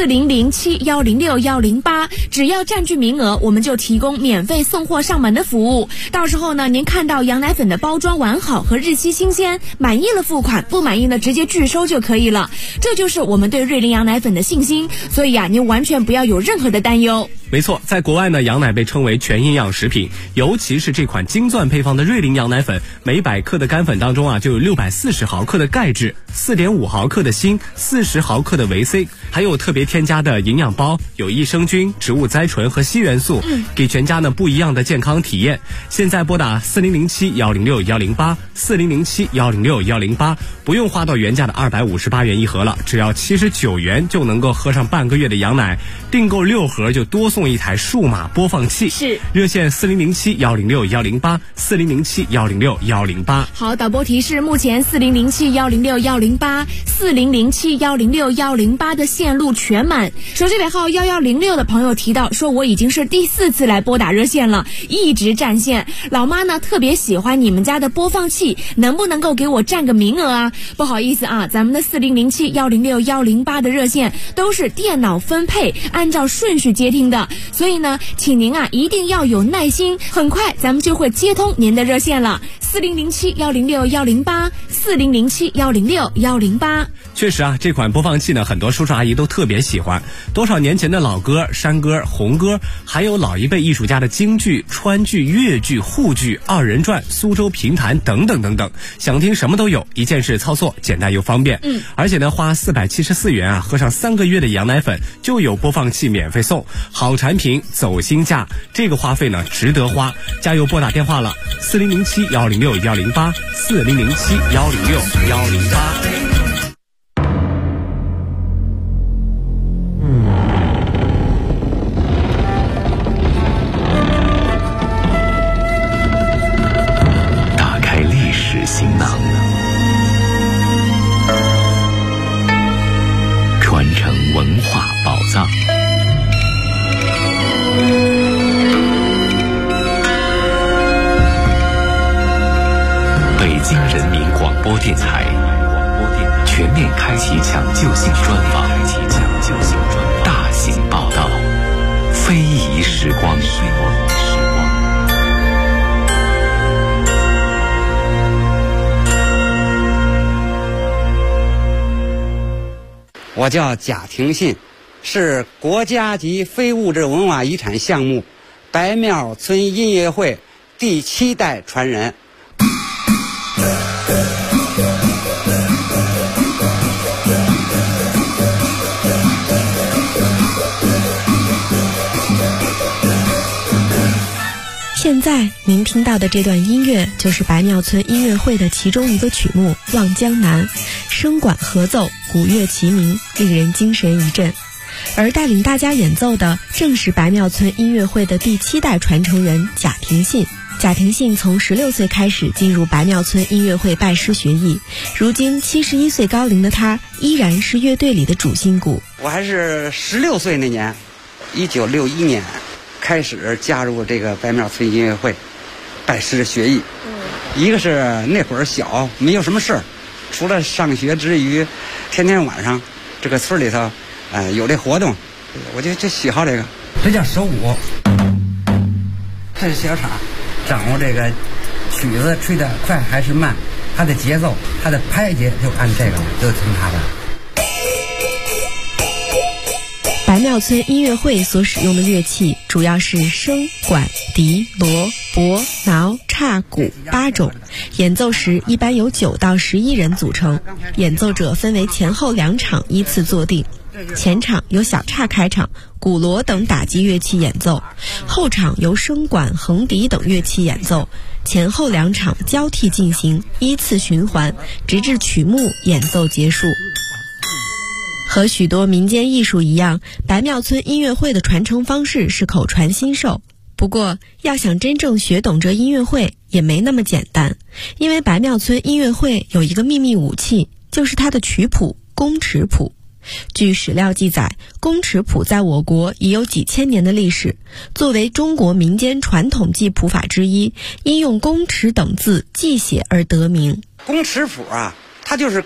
4007-106-108，只要占据名额，我们就提供免费送货上门的服务。到时候呢，您看到羊奶粉的包装完好和日期新鲜，满意了付款，不满意呢直接拒收就可以了。这就是我们对瑞麟羊奶粉的信心，所以您完全不要有任何的担忧。 没错，在国外呢，羊奶被称为全营养食品，尤其是这款金钻配方的瑞麟羊奶粉，每100克的干粉当中就有640毫克的钙质，4.5毫克的锌，40毫克的维 C， 还有特别添加的营养包，有益生菌、植物甾醇和硒元素，给全家呢不一样的健康体验。现在拨打4007-106-108 4007-106-108，不用花到原价的258元一盒了，只要79元就能够喝上半个月的羊奶。订购6盒就多送一台数码播放器。 是， 热线4007-106-108 4007-106-108。 好，导播提示，目前4007-106-108 4007-106-108的线路全满。手机尾号1106的朋友提到说，我已经是第4次来拨打热线了，一直占线。老妈呢特别喜欢你们家的播放器，能不能够给我占个名额不好意思咱们的4007-106-108的热线都是电脑分配，按照顺序接听的，所以呢，请您一定要有耐心，很快咱们就会接通您的热线了。4007-106-108 4007-106-108。 确实这款播放器呢，很多叔叔阿姨都特别喜欢。多少年前的老歌、山歌、红歌，还有老一辈艺术家的京剧、川剧、粤剧、沪剧、2人转、苏州评弹等等等等，想听什么都有。一键是操操作，简单又方便。而且呢，花474元啊，喝上3个月的羊奶粉就有播放器免费送，好产品走心价，这个花费呢值得花。加油拨打电话了，4007-106-108，4007-106-108。 行囊，传承文化宝藏。北京人民广播电台全面开启抢救性专访，大型报道，非遗时光。 我叫贾廷信，是国家级非物质文化遗产项目白庙村音乐会第7代传人。 现在您听到的这段音乐就是白庙村音乐会的其中一个曲目《望江南》，声管合奏，鼓乐齐鸣，令人精神一振。而带领大家演奏的正是白庙村音乐会的第7代传承人贾廷信。贾廷信从16岁开始进入白庙村音乐会拜师学艺，如今71岁高龄的他依然是乐队里的主心骨。 我还是16岁那年，1961年开始加入这个白庙村音乐会，拜师学艺。一个是那会儿小，没有什么事儿，除了上学之余，天天晚上这个村里头，有这活动，我就喜好这个。这叫手鼓，这是小叉，掌握这个曲子吹得快还是慢，它的节奏，它的拍节就按这个，就听它的。 白庙村音乐会所使用的乐器主要是笙、管、笛、锣、钹、挠、叉、鼓8种，演奏时一般由9到11人组成，演奏者分为前后2场依次坐定。前场由小叉开场，鼓锣等打击乐器演奏，后场由笙管、横笛等乐器演奏，前后2场交替进行，依次循环，直至曲目演奏结束。和许多民间艺术一样，白庙村音乐会的传承方式是口传心授。不过，要想真正学懂这音乐会也没那么简单，因为白庙村音乐会有一个秘密武器，就是它的曲谱宫尺谱。据史料记载，宫尺谱在我国已有几千年的历史，作为中国民间传统记谱法之一，因用宫尺等字记写而得名。 宫尺谱啊，它就是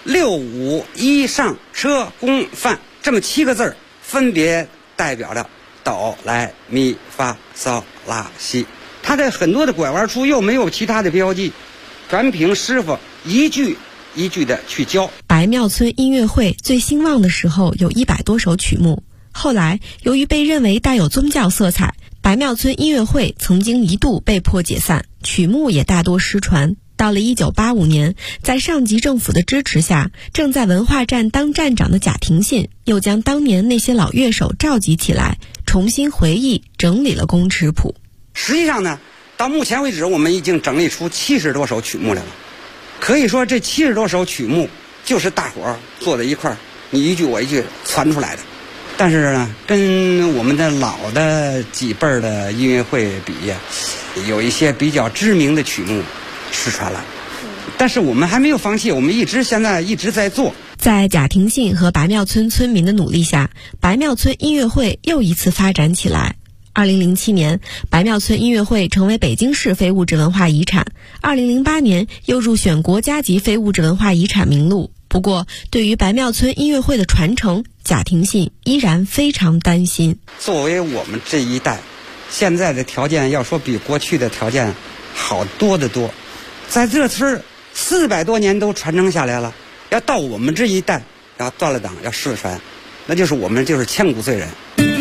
6、5、1上车宫范这么7个字，分别代表着哆来咪发嗦拉西。它的很多的拐弯处又没有其他的标记，全凭师傅一句一句的去教。 白庙村音乐会最兴旺的时候有100多首曲目，后来由于被认为带有宗教色彩，白庙村音乐会曾经一度被迫解散，曲目也大多失传。到了1985年，在上级政府的支持下，正在文化站当站长的贾廷信又将当年那些老乐手召集起来，重新回忆整理了宫尺谱。 实际上呢，到目前为止我们已经整理出70多首曲目来了。可以说这70多首曲目就是大伙儿坐在一块儿，你一句我一句传出来的。但是呢，跟我们的老的几辈儿的音乐会比呀，有一些比较知名的曲目失传了，但是我们还没有放弃，我们现在一直在做。 在贾廷信和白庙村村民的努力下，白庙村音乐会又一次发展起来。2007年，白庙村音乐会成为北京市非物质文化遗产，2008年又入选国家级非物质文化遗产名录。不过，对于白庙村音乐会的传承，贾廷信依然非常担心。 作为我们这一代，现在的条件要说比过去的条件好多得多。在这村400多年都传承下来了，要到我们这一代要断了档要失传，那就是我们就是千古罪人。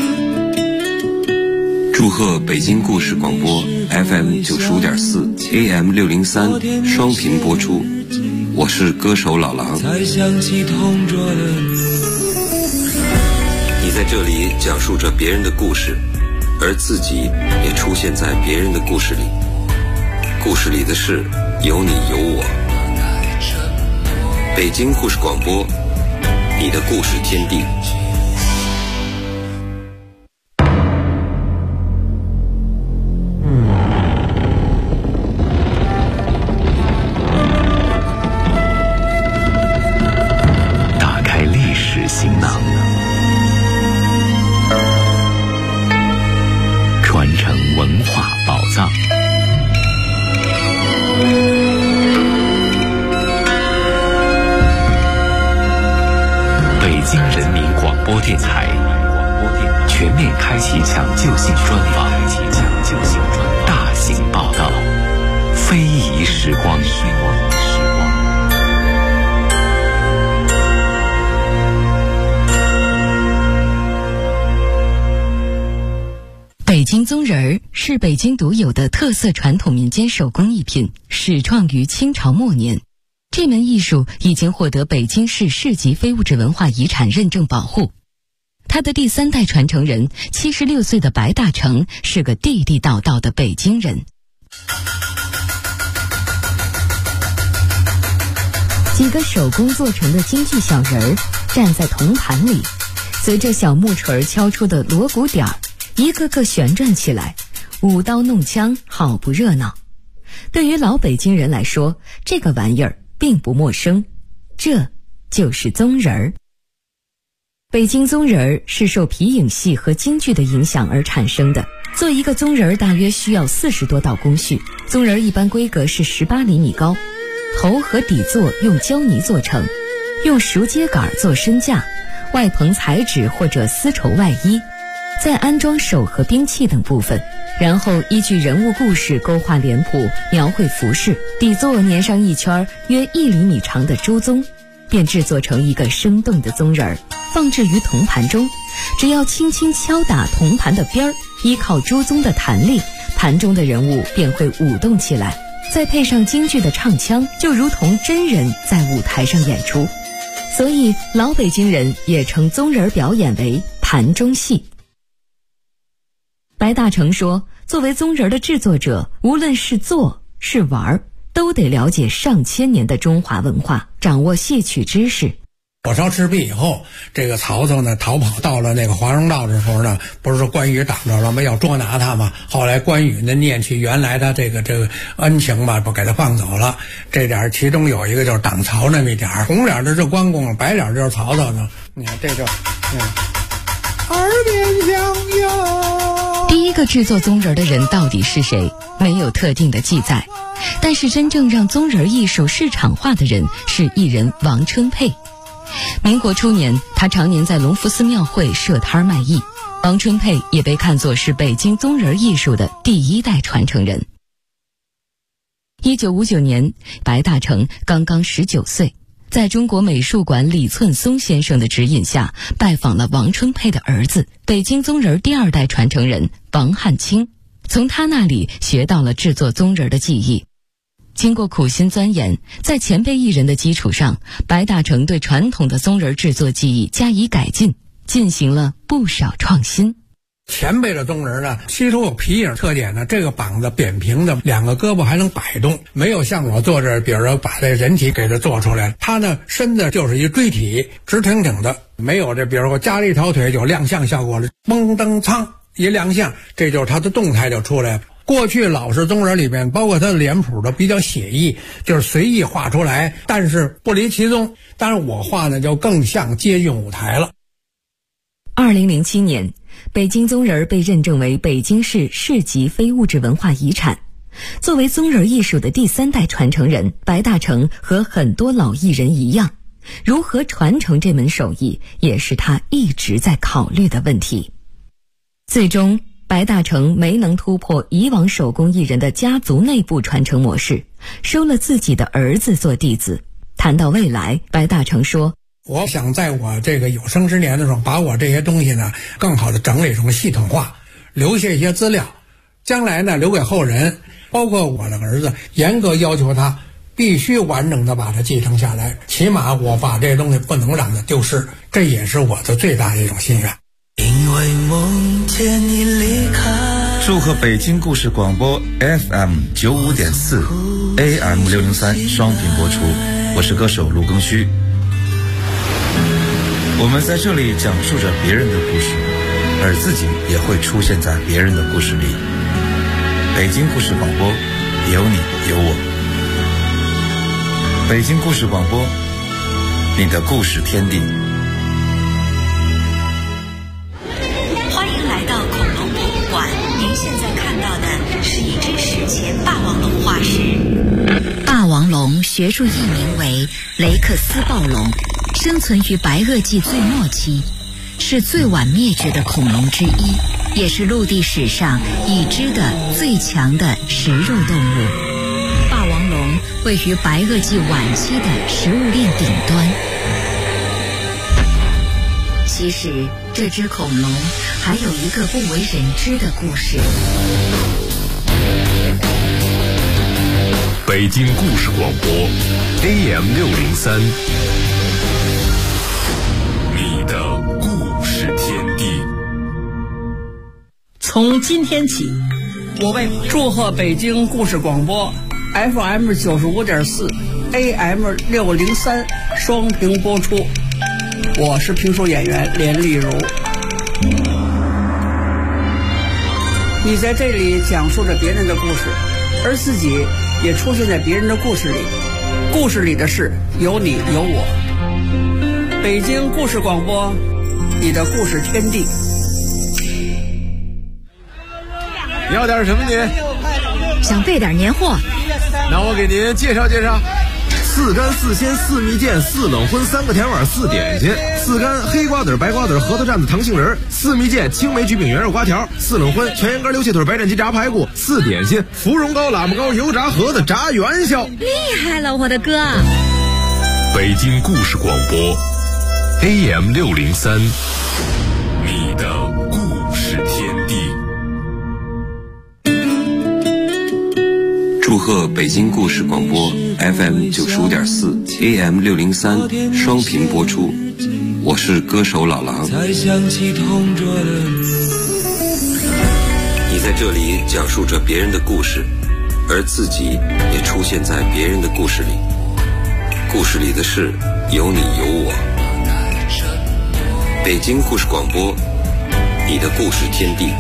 祝贺北京故事广播 FM 95.4 AM 603双频播出， 我是歌手老狼。 才想起同桌的你在这里讲述着别人的故事，而自己也出现在别人的故事里。故事里的事有你有我。北京故事广播，你的故事天地。 打开历史行囊，传承文化宝藏。北京人民广播电台全面开启抢救性专访，大型报道，非遗时光。 北京宗人儿是北京独有的特色传统民间手工艺品，始创于清朝末年。这门艺术已经获得北京市市级非物质文化遗产认证保护。他的第3代传承人76岁的白大成是个地地道道的北京人。几个手工做成的京剧小人儿站在铜盘里，随着小木锤敲出的锣鼓点儿，一个个旋转起来，舞刀弄枪，好不热闹。对于老北京人来说，这个玩意儿并不陌生，这就是宗人儿。北京宗人儿是受皮影戏和京剧的影响而产生的。做一个宗人儿大约需要40多道工序。宗人儿一般规格是18厘米高，头和底座用胶泥做成，用熟秸秆做身架，外棚彩纸或者丝绸外衣，再安装手和兵器等部分，然后依据人物故事勾画脸谱，描绘服饰，底座粘上一圈约1厘米长的朱宗，便制作成一个生动的宗人儿，放置于铜盘中。只要轻轻敲打铜盘的边儿，依靠朱宗的弹力，盘中的人物便会舞动起来，再配上京剧的唱腔，就如同真人在舞台上演出。所以老北京人也称宗人表演为盘中戏。白大成说，作为宗人的制作者，无论是做是玩，都得了解上千年的中华文化，掌握戏曲知识。 火烧赤壁以后，这个曹操呢逃跑到了那个华容道的时候呢，不是说关羽挡着了吗？要捉拿他嘛。后来关羽呢念起原来他这个恩情吧，不给他放走了。这点其中有一个就是挡曹那么一点，红脸的是关公，白脸就是曹操呢。你看这就，耳边响哟。 第一个制作宗人的人到底是谁？没有特定的记载。但是真正让宗人艺术市场化的人是艺人王春佩。民国初年，他常年在隆福寺庙会设摊卖艺。王春佩也被看作是北京宗人艺术的第1代传承人。1959年，白大成刚刚19岁，在中国美术馆李寸松先生的指引下，拜访了王春佩的儿子，北京宗人第2代传承人王汉卿，从他那里学到了制作宗人的技艺。经过苦心钻研，在前辈艺人的基础上，白大成对传统的宗人制作技艺加以改进，进行了不少创新。 前辈的宗人呢，吸收有皮影特点呢，这个膀子扁平的，2个胳膊还能摆动，没有像我做这，比如说把这人体给它做出来，他呢身子就是一锥体，直挺挺的，没有这，比如说加了一条腿有亮相效果了，嘣噔噌一亮相，这就是他的动态就出来了。过去老式宗人里面，包括他的脸谱都比较写意，就是随意画出来，但是不离其宗。当然我画呢就更像接近舞台了。 2007年，北京宗人被认证为北京市市级非物质文化遗产。作为宗人艺术的第3代传承人，白大成和很多老艺人一样，如何传承这门手艺，也是他一直在考虑的问题。最终白大成没能突破以往手工艺人的家族内部传承模式，收了自己的儿子做弟子。谈到未来，白大成说， 我想在我这个有生之年的时候，把我这些东西呢更好的整理成系统化，留下一些资料，将来呢留给后人，包括我的儿子，严格要求他必须完整的把它继承下来，起码我把这东西不能让它丢失，这也是我的最大的一种心愿。 因为梦见你离开。 祝贺北京故事广播 FM 95.4 AM 603双频播出，我是歌手陆庚戌。我们在这里讲述着别人的故事，而自己也会出现在别人的故事里。北京故事广播，有你有我。北京故事广播，你的故事天地。 欢迎来到恐龙博物馆，您现在看到的是一只史前霸王龙化石。霸王龙学术译名为雷克斯暴龙，生存于白垩纪最末期，是最晚灭绝的恐龙之一，也是陆地史上已知的最强的食肉动物。霸王龙位于白垩纪晚期的食物链顶端。其实这只恐龙还有一个不为人知的故事。 北京故事广播 AM 603，你的故事天地。 从今天起，我为祝贺北京故事广播 FM 95.4 AM 603双屏播出。我是评书演员连丽如。你在这里讲述着别人的故事，而自己也出现在别人的故事里。故事里的事有你有我。北京故事广播，你的故事天地。 你要点什么您？ 想备点年货， 那我给您介绍介绍。4干4鲜4蜜饯4冷荤3个甜碗4点心，4干黑瓜子白瓜子核桃蘸子糖杏仁，4蜜饯青梅橘饼圆肉瓜条，4冷荤全羊肝溜蟹腿白斩鸡炸排骨，4点心芙蓉糕喇嘛糕油炸盒子炸元宵。 厉害了，我的哥！ 北京故事广播 AM 603，你的故事天地。 祝贺北京故事广播 FM 95.4 AM 603双频播出，我是歌手老狼。 才想起同桌的你在这里讲述着别人的故事，而自己也出现在别人的故事里。故事里的事有你有我。北京故事广播，你的故事天地。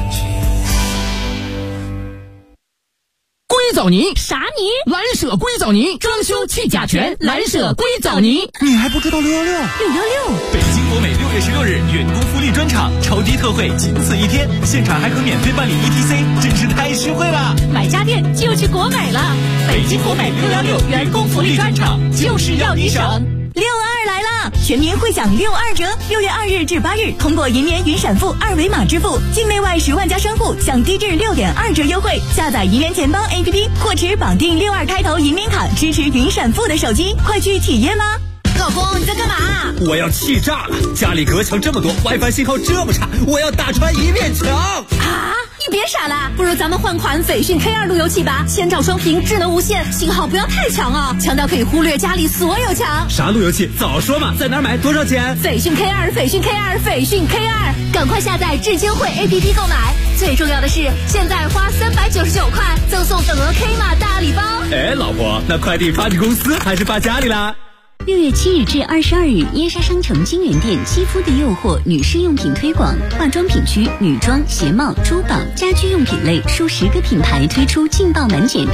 硅藻泥啥泥？ 蓝舍硅藻泥，装修去甲醛，蓝舍硅藻泥。 你还不知道616？ 北京国美6月16日员工福利专场，超低特惠，仅此一天，现场还可免费办理 ETC， 真是太实惠了！ 买家电就去国美了。北京国美616员工福利专场，就是要你省。62来了，全民会享62折，6月2日至8日，通过银联云闪付二维码支付，境内外10万家商户享低至6.2折优惠。下载银联钱包 APP 或持绑定62开头银联卡支持云闪付的手机，快去体验吧！老公，你在干嘛？ 我要气炸了！家里隔墙这么多 ，WiFi 信号这么差，我要打穿一面墙！ 啊！你别傻了，不如咱们换款斐讯 K2 路由器吧，千兆双屏，智能无线，信号不要太强哦，强到可以忽略家里所有墙。 啥路由器？早说嘛！在哪儿买？多少钱？ 斐讯 K2， 斐讯 K2， 斐讯 K2， 赶快下载智千惠 APP 购买。最重要的是，现在花399块赠送等额 K 码大礼包。 哎，老婆，那快递发你公司还是发家里啦 ？6月7日至22日，耶莎商城金源店肌肤的诱惑女士用品推广，化妆品区女装、鞋帽、珠宝、家居用品类数10个品牌推出劲爆满减